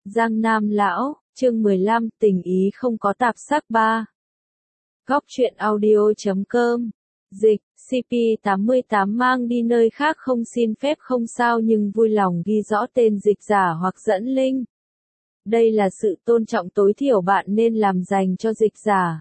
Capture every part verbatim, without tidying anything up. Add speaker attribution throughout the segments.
Speaker 1: Giang Nam Lão, chương mười lăm, tình ý không có tạp sắc ba. Góc truyện audio chấm com. Dịch, xê pê tám mươi tám mang đi nơi khác không xin phép không sao nhưng vui lòng ghi rõ tên dịch giả hoặc dẫn link. Đây là sự tôn trọng tối thiểu bạn nên làm dành cho dịch giả.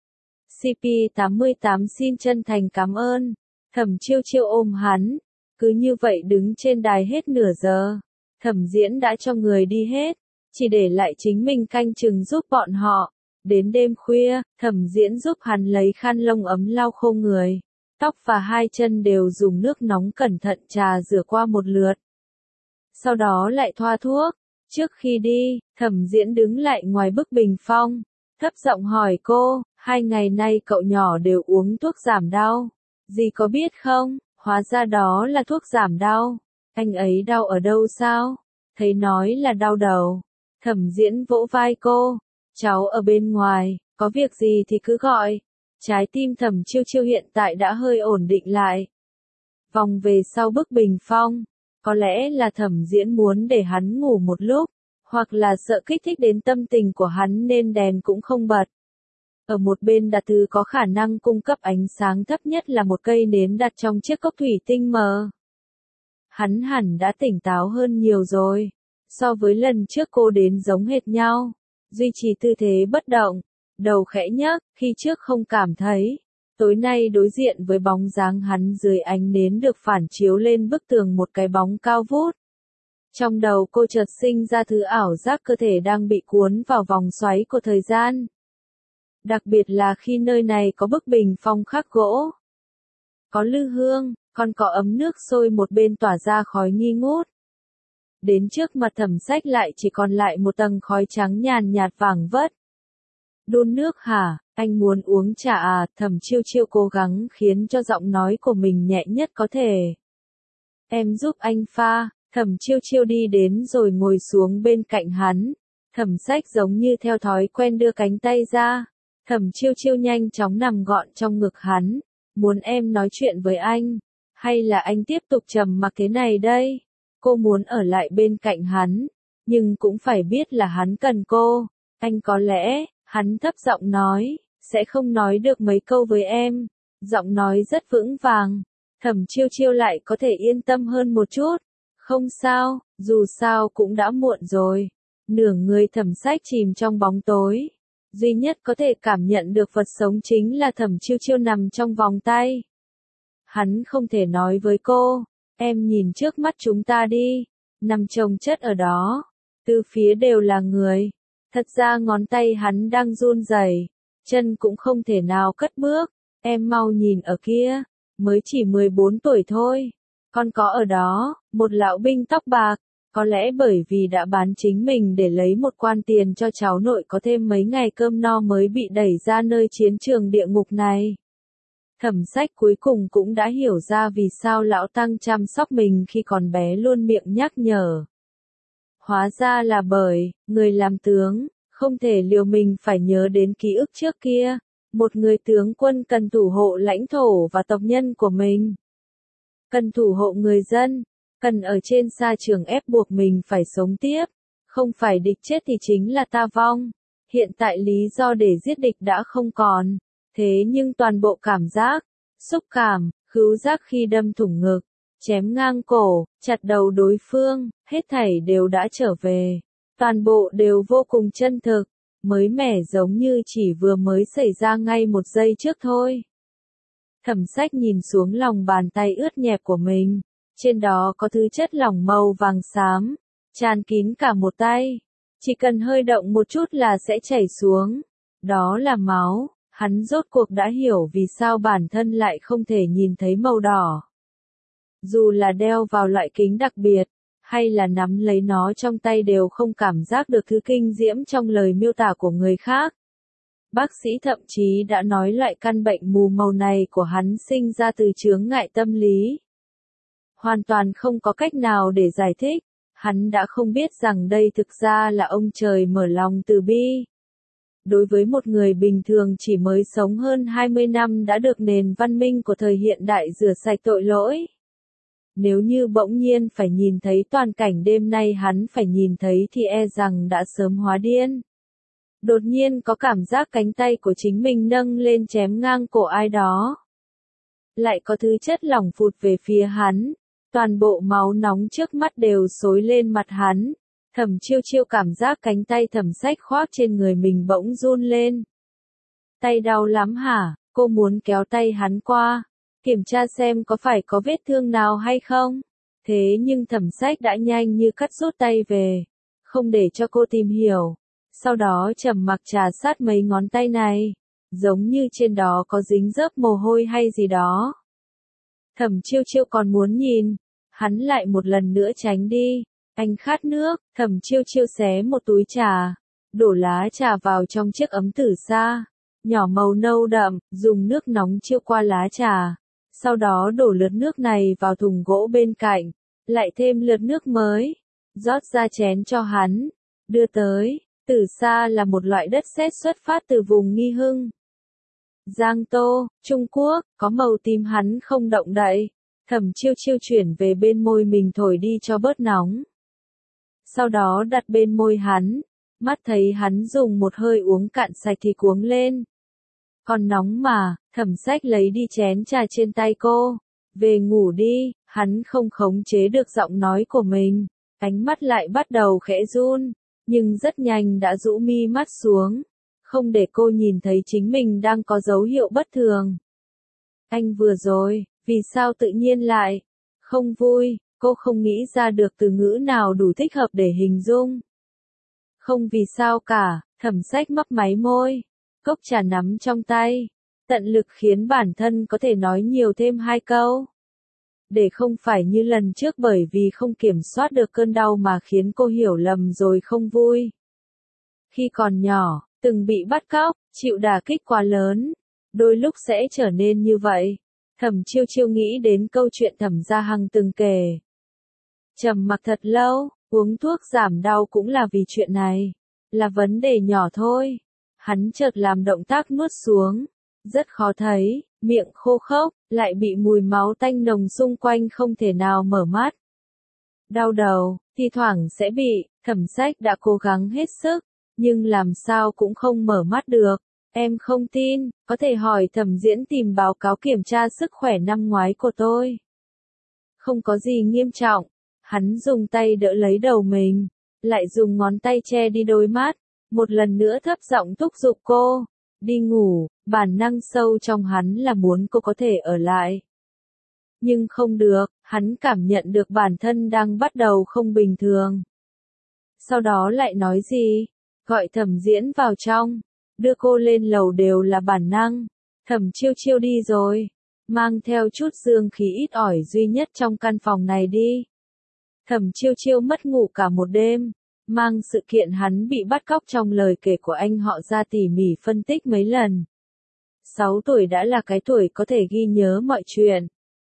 Speaker 1: xê pê tám mươi tám xin chân thành cảm ơn. Thẩm Chiêu Chiêu ôm hắn. Cứ như vậy đứng trên đài hết nửa giờ. Thẩm Diễn đã cho người đi hết. Chỉ để lại chính mình canh chừng giúp bọn họ. Đến đêm khuya, Thẩm Diễn giúp hắn lấy khăn lông ấm lau khô người. Tóc và hai chân đều dùng nước nóng cẩn thận trà rửa qua một lượt. Sau đó lại thoa thuốc. Trước khi đi, Thẩm Diễn đứng lại ngoài bức bình phong. Thấp giọng hỏi cô, hai ngày nay cậu nhỏ đều uống thuốc giảm đau. Dì có biết không, hóa ra đó là thuốc giảm đau. Anh ấy đau ở đâu sao? Thấy nói là đau đầu. Thẩm Diễn vỗ vai cô. Cháu ở bên ngoài, có việc gì thì cứ gọi. Trái tim Thẩm Chiêu Chiêu hiện tại đã hơi ổn định lại. Vòng về sau bức bình phong. Có lẽ là Thẩm Diễn muốn để hắn ngủ một lúc. Hoặc là sợ kích thích đến tâm tình của hắn nên đèn cũng không bật. Ở một bên đặt thứ có khả năng cung cấp ánh sáng thấp nhất là một cây nến đặt trong chiếc cốc thủy tinh mờ. Hắn hẳn đã tỉnh táo hơn nhiều rồi. So với lần trước cô đến giống hệt nhau. Duy trì tư thế bất động. Đầu khẽ nhấc, khi trước không cảm thấy. Tối nay đối diện với bóng dáng hắn dưới ánh nến được phản chiếu lên bức tường một cái bóng cao vút. Trong đầu cô chợt sinh ra thứ ảo giác cơ thể đang bị cuốn vào vòng xoáy của thời gian. Đặc biệt là khi nơi này có bức bình phong khắc gỗ. Có lư hương, còn có ấm nước sôi một bên tỏa ra khói nghi ngút. Đến trước mặt Thẩm Sách lại chỉ còn lại một tầng khói trắng nhàn nhạt vàng vất. Đun nước hả, anh muốn uống trà à? Thẩm Chiêu Chiêu cố gắng khiến cho giọng nói của mình nhẹ nhất có thể. Em giúp anh pha. Thẩm Chiêu Chiêu đi đến rồi ngồi xuống bên cạnh hắn. Thẩm Sách giống như theo thói quen đưa cánh tay ra. Thẩm Chiêu Chiêu nhanh chóng nằm gọn trong ngực hắn. Muốn em nói chuyện với anh? Hay là anh tiếp tục trầm mặc thế này đây? Cô muốn ở lại bên cạnh hắn. Nhưng cũng phải biết là hắn cần cô. Anh có lẽ, hắn thấp giọng nói, sẽ không nói được mấy câu với em. Giọng nói rất vững vàng. Thẩm Chiêu Chiêu lại có thể yên tâm hơn một chút. Không sao, dù sao cũng đã muộn rồi. Nửa người Thẩm Sách chìm trong bóng tối. Duy nhất có thể cảm nhận được vật sống chính là Thẩm Chiêu Chiêu nằm trong vòng tay. Hắn không thể nói với cô, em nhìn trước mắt chúng ta đi. Nằm chồng chất ở đó. Từ phía đều là người. Thật ra ngón tay hắn đang run rẩy, chân cũng không thể nào cất bước. Em mau nhìn ở kia, mới chỉ mười bốn tuổi thôi. Con có ở đó, một lão binh tóc bạc, có lẽ bởi vì đã bán chính mình để lấy một quan tiền cho cháu nội có thêm mấy ngày cơm no mới bị đẩy ra nơi chiến trường địa ngục này. Thẩm Sách cuối cùng cũng đã hiểu ra vì sao lão tăng chăm sóc mình khi còn bé luôn miệng nhắc nhở. Hóa ra là bởi, người làm tướng, không thể liều mình phải nhớ đến ký ức trước kia. Một người tướng quân cần thủ hộ lãnh thổ và tộc nhân của mình. Cần thủ hộ người dân, cần ở trên sa trường ép buộc mình phải sống tiếp, không phải địch chết thì chính là ta vong. Hiện tại lý do để giết địch đã không còn, thế nhưng toàn bộ cảm giác, xúc cảm, khứu giác khi đâm thủng ngực, chém ngang cổ, chặt đầu đối phương, hết thảy đều đã trở về. Toàn bộ đều vô cùng chân thực, mới mẻ giống như chỉ vừa mới xảy ra ngay một giây trước thôi. Thẩm Sách nhìn xuống lòng bàn tay ướt nhẹp của mình. Trên đó có thứ chất lỏng màu vàng xám, tràn kín cả một tay. Chỉ cần hơi động một chút là sẽ chảy xuống. Đó là máu. Hắn rốt cuộc đã hiểu vì sao bản thân lại không thể nhìn thấy màu đỏ. Dù là đeo vào loại kính đặc biệt, hay là nắm lấy nó trong tay đều không cảm giác được thứ kinh diễm trong lời miêu tả của người khác. Bác sĩ thậm chí đã nói loại căn bệnh mù màu này của hắn sinh ra từ chướng ngại tâm lý. Hoàn toàn không có cách nào để giải thích, hắn đã không biết rằng đây thực ra là ông trời mở lòng từ bi. Đối với một người bình thường chỉ mới sống hơn hai mươi năm đã được nền văn minh của thời hiện đại rửa sạch tội lỗi. Nếu như bỗng nhiên phải nhìn thấy toàn cảnh đêm nay hắn phải nhìn thấy thì e rằng đã sớm hóa điên. Đột nhiên có cảm giác cánh tay của chính mình nâng lên chém ngang cổ ai đó. Lại có thứ chất lỏng phụt về phía hắn. Toàn bộ máu nóng trước mắt đều xối lên mặt hắn. Thẩm Chiêu Chiêu cảm giác cánh tay Thẩm Sách khoác trên người mình bỗng run lên. Tay đau lắm hả? Cô muốn kéo tay hắn qua, kiểm tra xem có phải có vết thương nào hay không. Thế nhưng Thẩm Sách đã nhanh như cắt rút tay về, không để cho cô tìm hiểu. Sau đó trầm mặc trà sát mấy ngón tay này, giống như trên đó có dính dớp mồ hôi hay gì đó. Thẩm Chiêu Chiêu còn muốn nhìn, hắn lại một lần nữa tránh đi. Anh khát nước, Thẩm Chiêu Chiêu xé một túi trà, đổ lá trà vào trong chiếc ấm tử sa, nhỏ màu nâu đậm, dùng nước nóng chiêu qua lá trà. Sau đó đổ lượt nước này vào thùng gỗ bên cạnh, lại thêm lượt nước mới, rót ra chén cho hắn, đưa tới. Tử sa là một loại đất sét xuất phát từ vùng Nghi Hưng, Giang Tô, Trung Quốc, có màu tím. Hắn không động đậy. Thẩm Chiêu Chiêu chuyển về bên môi mình thổi đi cho bớt nóng. Sau đó đặt bên môi hắn, mắt thấy hắn dùng một hơi uống cạn sạch thì cuống lên. Còn nóng mà, Thẩm Sách lấy đi chén trà trên tay cô. Về ngủ đi, hắn không khống chế được giọng nói của mình. Ánh mắt lại bắt đầu khẽ run, nhưng rất nhanh đã rũ mi mắt xuống, không để cô nhìn thấy chính mình đang có dấu hiệu bất thường. Anh vừa rồi, vì sao tự nhiên lại không vui? Cô không nghĩ ra được từ ngữ nào đủ thích hợp để hình dung. Không vì sao cả, Thẩm Sách mấp máy môi, cốc trà nắm trong tay, tận lực khiến bản thân có thể nói nhiều thêm hai câu. Để không phải như lần trước bởi vì không kiểm soát được cơn đau mà khiến cô hiểu lầm rồi không vui. Khi còn nhỏ, từng bị bắt cóc, chịu đả kích quá lớn, đôi lúc sẽ trở nên như vậy. Thẩm Chiêu Chiêu nghĩ đến câu chuyện Thẩm Gia Hằng từng kể. Trầm mặc thật lâu, uống thuốc giảm đau cũng là vì chuyện này. Là vấn đề nhỏ thôi. Hắn chợt làm động tác nuốt xuống. Rất khó thấy, miệng khô khốc, lại bị mùi máu tanh nồng xung quanh không thể nào mở mắt. Đau đầu, thi thoảng sẽ bị, Thẩm Sách đã cố gắng hết sức, nhưng làm sao cũng không mở mắt được. Em không tin, có thể hỏi Thẩm Diễn tìm báo cáo kiểm tra sức khỏe năm ngoái của tôi. Không có gì nghiêm trọng. Hắn dùng tay đỡ lấy đầu mình, lại dùng ngón tay che đi đôi mắt, một lần nữa thấp giọng thúc giục cô. Đi ngủ, bản năng sâu trong hắn là muốn cô có thể ở lại. Nhưng không được, hắn cảm nhận được bản thân đang bắt đầu không bình thường. Sau đó lại nói gì? Gọi Thẩm Diễn vào trong, đưa cô lên lầu đều là bản năng. Thẩm Chiêu Chiêu đi rồi, mang theo chút dương khí ít ỏi duy nhất trong căn phòng này đi. Thẩm Chiêu Chiêu mất ngủ cả một đêm, mang sự kiện hắn bị bắt cóc trong lời kể của anh họ ra tỉ mỉ phân tích mấy lần. Sáu tuổi đã là cái tuổi có thể ghi nhớ mọi chuyện.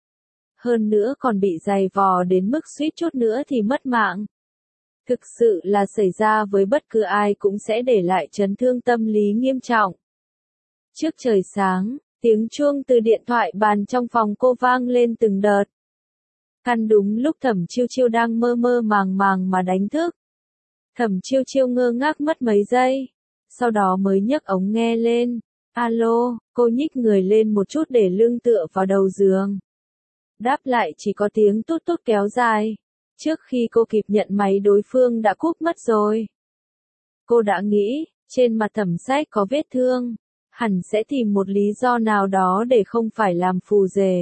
Speaker 1: Hơn nữa còn bị giày vò đến mức suýt chút nữa thì mất mạng. Thực sự là xảy ra với bất cứ ai cũng sẽ để lại chấn thương tâm lý nghiêm trọng. Trước trời sáng, tiếng chuông từ điện thoại bàn trong phòng cô vang lên từng đợt. Căn đúng lúc Thẩm Chiêu Chiêu đang mơ mơ màng màng mà đánh thức. Thẩm Chiêu Chiêu ngơ ngác mất mấy giây, sau đó mới nhấc ống nghe lên. Alo, cô nhích người lên một chút để lưng tựa vào đầu giường. Đáp lại chỉ có tiếng tút tút kéo dài. Trước khi cô kịp nhận máy đối phương đã cúp mất rồi. Cô đã nghĩ, trên mặt Thẩm Sách có vết thương, hẳn sẽ tìm một lý do nào đó để không phải làm phù rể.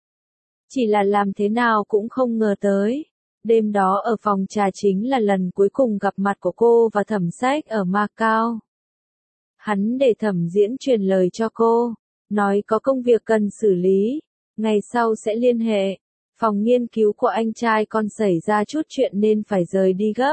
Speaker 1: Chỉ là làm thế nào cũng không ngờ tới. Đêm đó ở phòng trà chính là lần cuối cùng gặp mặt của cô và Thẩm Sách ở Macau. Hắn để Thẩm Diễn truyền lời cho cô, nói có công việc cần xử lý, ngày sau sẽ liên hệ. Phòng nghiên cứu của anh trai con xảy ra chút chuyện nên phải rời đi gấp.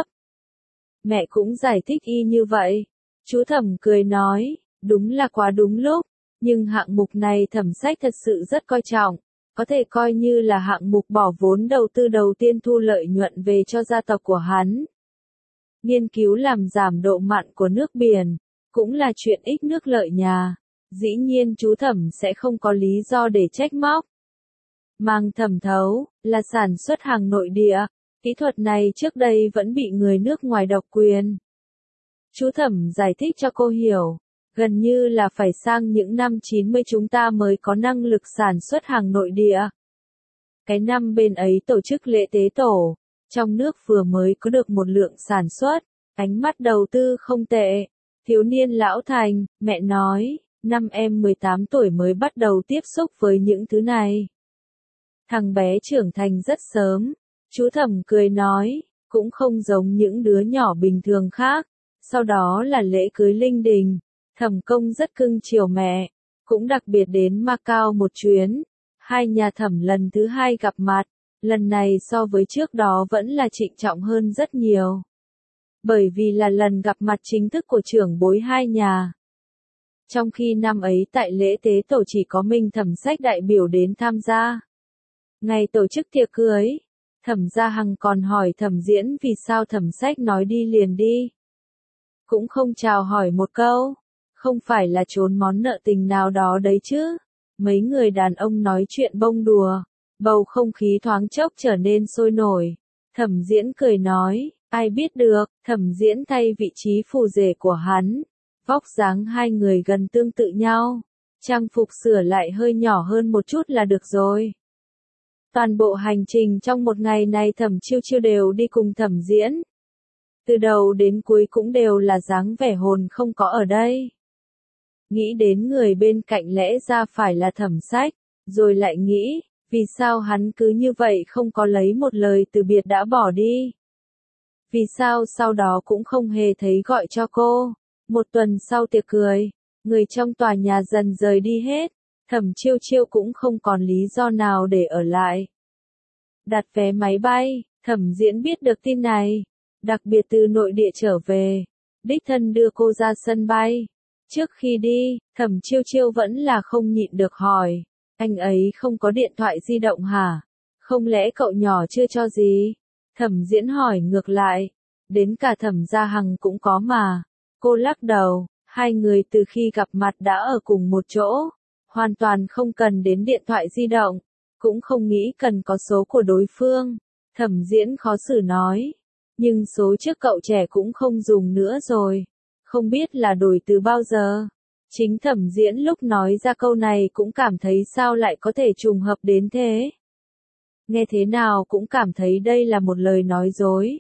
Speaker 1: Mẹ cũng giải thích y như vậy. Chú Thẩm cười nói, đúng là quá đúng lúc, nhưng hạng mục này Thẩm Sách thật sự rất coi trọng. Có thể coi như là hạng mục bỏ vốn đầu tư đầu tiên thu lợi nhuận về cho gia tộc của hắn. Nghiên cứu làm giảm độ mặn của nước biển, cũng là chuyện ích nước lợi nhà. Dĩ nhiên chú Thẩm sẽ không có lý do để trách móc. mang thẩm thấu, là sản xuất hàng nội địa. Kỹ thuật này trước đây vẫn bị người nước ngoài độc quyền. Chú Thẩm giải thích cho cô hiểu, gần như là phải sang những năm chín mươi chúng ta mới có năng lực sản xuất hàng nội địa. Cái năm bên ấy tổ chức lễ tế tổ, trong nước vừa mới có được một lượng sản xuất, ánh mắt đầu tư không tệ. Thiếu niên lão thành, mẹ nói, năm em mười tám tuổi mới bắt đầu tiếp xúc với những thứ này. Thằng bé trưởng thành rất sớm, chú Thẩm cười nói, cũng không giống những đứa nhỏ bình thường khác. Sau đó là lễ cưới linh đình, Thẩm Công rất cưng chiều mẹ, cũng đặc biệt đến Macau một chuyến. Hai nhà Thẩm lần thứ hai gặp mặt, lần này so với trước đó vẫn là trịnh trọng hơn rất nhiều. Bởi vì là lần gặp mặt chính thức của trưởng bối hai nhà. Trong khi năm ấy tại lễ tế tổ chỉ có Minh Thẩm Sách đại biểu đến tham gia. Ngày tổ chức tiệc cưới, Thẩm Gia Hằng còn hỏi Thẩm Diễn vì sao Thẩm Sách nói đi liền đi. Cũng không chào hỏi một câu, không phải là trốn món nợ tình nào đó đấy chứ. Mấy người đàn ông nói chuyện bông đùa, bầu không khí thoáng chốc trở nên sôi nổi. Thẩm Diễn cười nói, ai biết được, Thẩm Diễn thay vị trí phù rể của hắn. Vóc dáng hai người gần tương tự nhau, trang phục sửa lại hơi nhỏ hơn một chút là được rồi. Toàn bộ hành trình trong một ngày này Thẩm Chiêu Chiêu đều đi cùng Thẩm Diễn. Từ đầu đến cuối cũng đều là dáng vẻ hồn không có ở đây. Nghĩ đến người bên cạnh lẽ ra phải là Thẩm Sách, rồi lại nghĩ, vì sao hắn cứ như vậy không có lấy một lời từ biệt đã bỏ đi. Vì sao sau đó cũng không hề thấy gọi cho cô. Một tuần sau tiệc cười, người trong tòa nhà dần rời đi hết, Thẩm Chiêu Chiêu cũng không còn lý do nào để ở lại. Đặt vé máy bay, Thẩm Diễn biết được tin này, đặc biệt từ nội địa trở về, đích thân đưa cô ra sân bay. Trước khi đi, Thẩm Chiêu Chiêu vẫn là không nhịn được hỏi, anh ấy không có điện thoại di động hả? Không lẽ cậu nhỏ chưa cho gì? Thẩm Diễn hỏi ngược lại, đến cả Thẩm Gia Hằng cũng có mà. Cô lắc đầu, hai người từ khi gặp mặt đã ở cùng một chỗ, hoàn toàn không cần đến điện thoại di động, cũng không nghĩ cần có số của đối phương. Thẩm Diễn khó xử nói, nhưng số trước cậu trẻ cũng không dùng nữa rồi, không biết là đổi từ bao giờ. Chính Thẩm Diễn lúc nói ra câu này cũng cảm thấy sao lại có thể trùng hợp đến thế. Nghe thế nào cũng cảm thấy đây là một lời nói dối.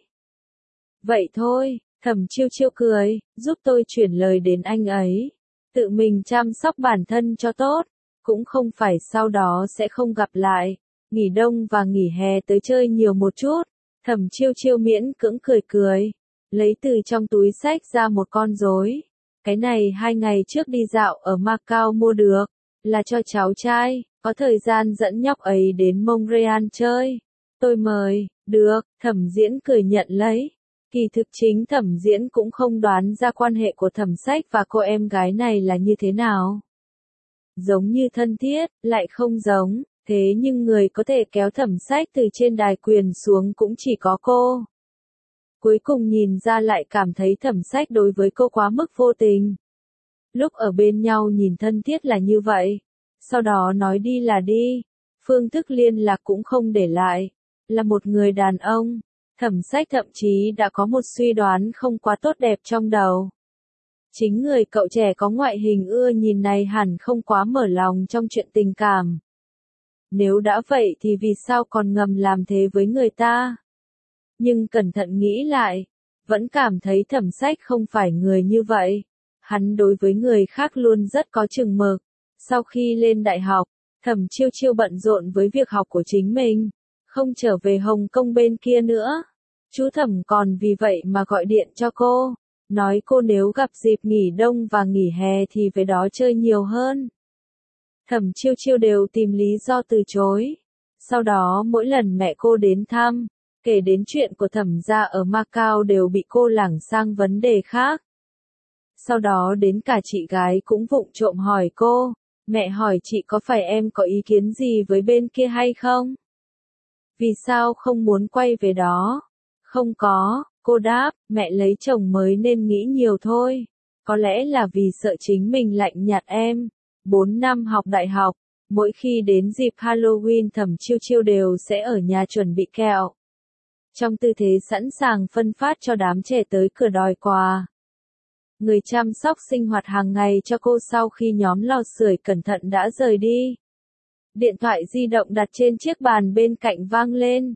Speaker 1: Vậy thôi. Thẩm Chiêu Chiêu cười, giúp tôi chuyển lời đến anh ấy. Tự mình chăm sóc bản thân cho tốt, cũng không phải sau đó sẽ không gặp lại. Nghỉ đông và nghỉ hè tới chơi nhiều một chút. Thẩm Chiêu Chiêu miễn cưỡng cười cười, lấy từ trong túi xách ra một con rối. Cái này hai ngày trước đi dạo ở Macau mua được, là cho cháu trai, có thời gian dẫn nhóc ấy đến Montreal chơi. Tôi mời, được, Thẩm Diễn cười nhận lấy. Kỳ thực chính Thẩm Diễn cũng không đoán ra quan hệ của Thẩm Sách và cô em gái này là như thế nào. Giống như thân thiết, lại không giống, thế nhưng người có thể kéo Thẩm Sách từ trên đài quyền xuống cũng chỉ có cô. Cuối cùng nhìn ra lại cảm thấy Thẩm Sách đối với cô quá mức vô tình. Lúc ở bên nhau nhìn thân thiết là như vậy, sau đó nói đi là đi, phương thức liên lạc cũng không để lại, là một người đàn ông. Thẩm Sách thậm chí đã có một suy đoán không quá tốt đẹp trong đầu. Chính người cậu trẻ có ngoại hình ưa nhìn này hẳn không quá mở lòng trong chuyện tình cảm. Nếu đã vậy thì vì sao còn ngầm làm thế với người ta? Nhưng cẩn thận nghĩ lại, vẫn cảm thấy Thẩm Sách không phải người như vậy. Hắn đối với người khác luôn rất có chừng mực. Sau khi lên đại học, Thẩm Chiêu Chiêu bận rộn với việc học của chính mình, không trở về Hồng Kông bên kia nữa. Chú Thẩm còn vì vậy mà gọi điện cho cô, nói cô nếu gặp dịp nghỉ đông và nghỉ hè thì về đó chơi nhiều hơn. Thẩm Chiêu Chiêu đều tìm lý do từ chối. Sau đó mỗi lần mẹ cô đến thăm, kể đến chuyện của Thẩm gia ở Macau đều bị cô lảng sang vấn đề khác. Sau đó đến cả chị gái cũng vụng trộm hỏi cô, mẹ hỏi chị có phải em có ý kiến gì với bên kia hay không? Vì sao không muốn quay về đó? Không có, cô đáp, mẹ lấy chồng mới nên nghĩ nhiều thôi. Có lẽ là vì sợ chính mình lạnh nhạt em. Bốn năm học đại học, Mỗi khi đến dịp Halloween Thẩm Chiêu Chiêu đều sẽ ở nhà chuẩn bị kẹo. Trong tư thế sẵn sàng phân phát cho đám trẻ tới cửa đòi quà. Người chăm sóc sinh hoạt hàng ngày cho cô sau khi nhóm lò sưởi cẩn thận đã rời đi. Điện thoại di động đặt trên chiếc bàn bên cạnh vang lên.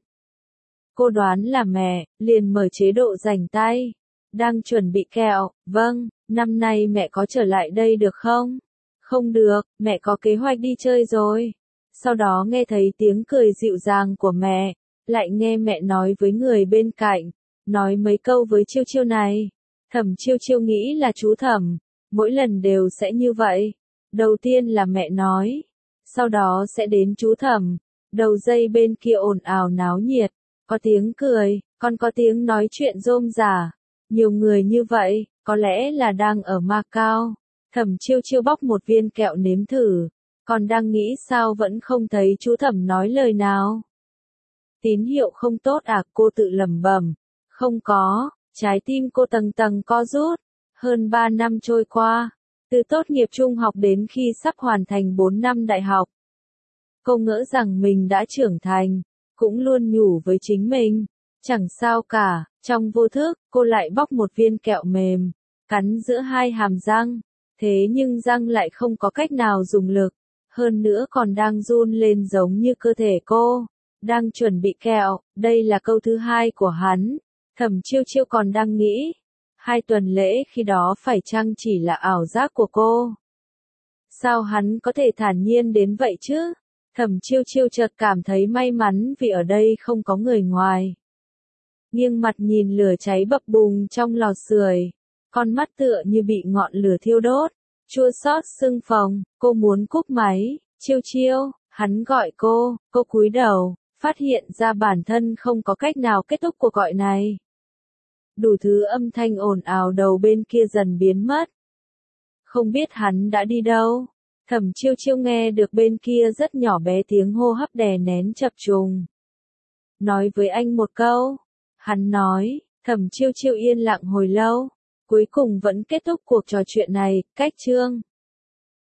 Speaker 1: Cô đoán là mẹ, liền mở chế độ rảnh tay. Đang chuẩn bị kẹo, vâng, năm nay mẹ có trở lại đây được không? Không được, mẹ có kế hoạch đi chơi rồi. Sau đó nghe thấy tiếng cười dịu dàng của mẹ, lại nghe mẹ nói với người bên cạnh, nói mấy câu với Chiêu Chiêu này. Thẩm Chiêu Chiêu nghĩ là chú Thẩm, mỗi lần đều sẽ như vậy. Đầu tiên là mẹ nói, sau đó sẽ đến chú Thẩm. Đầu dây bên kia ồn ào náo nhiệt, có tiếng cười, còn có tiếng nói chuyện rôm rả. Nhiều người như vậy, có lẽ là đang ở Macau. Thẩm Chiêu Chiêu bóc một viên kẹo nếm thử, còn đang nghĩ sao vẫn không thấy chú Thẩm nói lời nào. Tín hiệu không tốt à, cô tự lẩm bẩm. Không có, trái tim cô tầng tầng co rút. Hơn ba năm trôi qua, từ tốt nghiệp trung học đến khi sắp hoàn thành bốn năm đại học. Cô ngỡ rằng mình đã trưởng thành, cũng luôn nhủ với chính mình, chẳng sao cả. Trong vô thức, cô lại bóc một viên kẹo mềm, cắn giữa hai hàm răng. Thế nhưng răng lại không có cách nào dùng lực, hơn nữa còn đang run lên giống như cơ thể cô. Đang chuẩn bị kẹo, đây là câu thứ hai của hắn. Thẩm Chiêu Chiêu còn đang nghĩ, hai tuần lễ khi đó phải chăng chỉ là ảo giác của cô? Sao hắn có thể thản nhiên đến vậy chứ? Thẩm Chiêu Chiêu chợt cảm thấy may mắn vì ở đây không có người ngoài. Nghiêng mặt nhìn lửa cháy bập bùng trong lò sưởi, con mắt tựa như bị ngọn lửa thiêu đốt, chua xót sưng phồng. Cô muốn cúp máy. Chiêu Chiêu, hắn gọi cô, cô cúi đầu, phát hiện ra bản thân không có cách nào kết thúc cuộc gọi này. Đủ thứ âm thanh ồn ào đầu bên kia dần biến mất. Không biết hắn đã đi đâu. Thẩm Chiêu Chiêu nghe được bên kia rất nhỏ bé tiếng hô hấp đè nén chập trùng. Nói với anh một câu. Hắn nói. Thẩm Chiêu Chiêu yên lặng hồi lâu, cuối cùng vẫn kết thúc cuộc trò chuyện này. Cách chương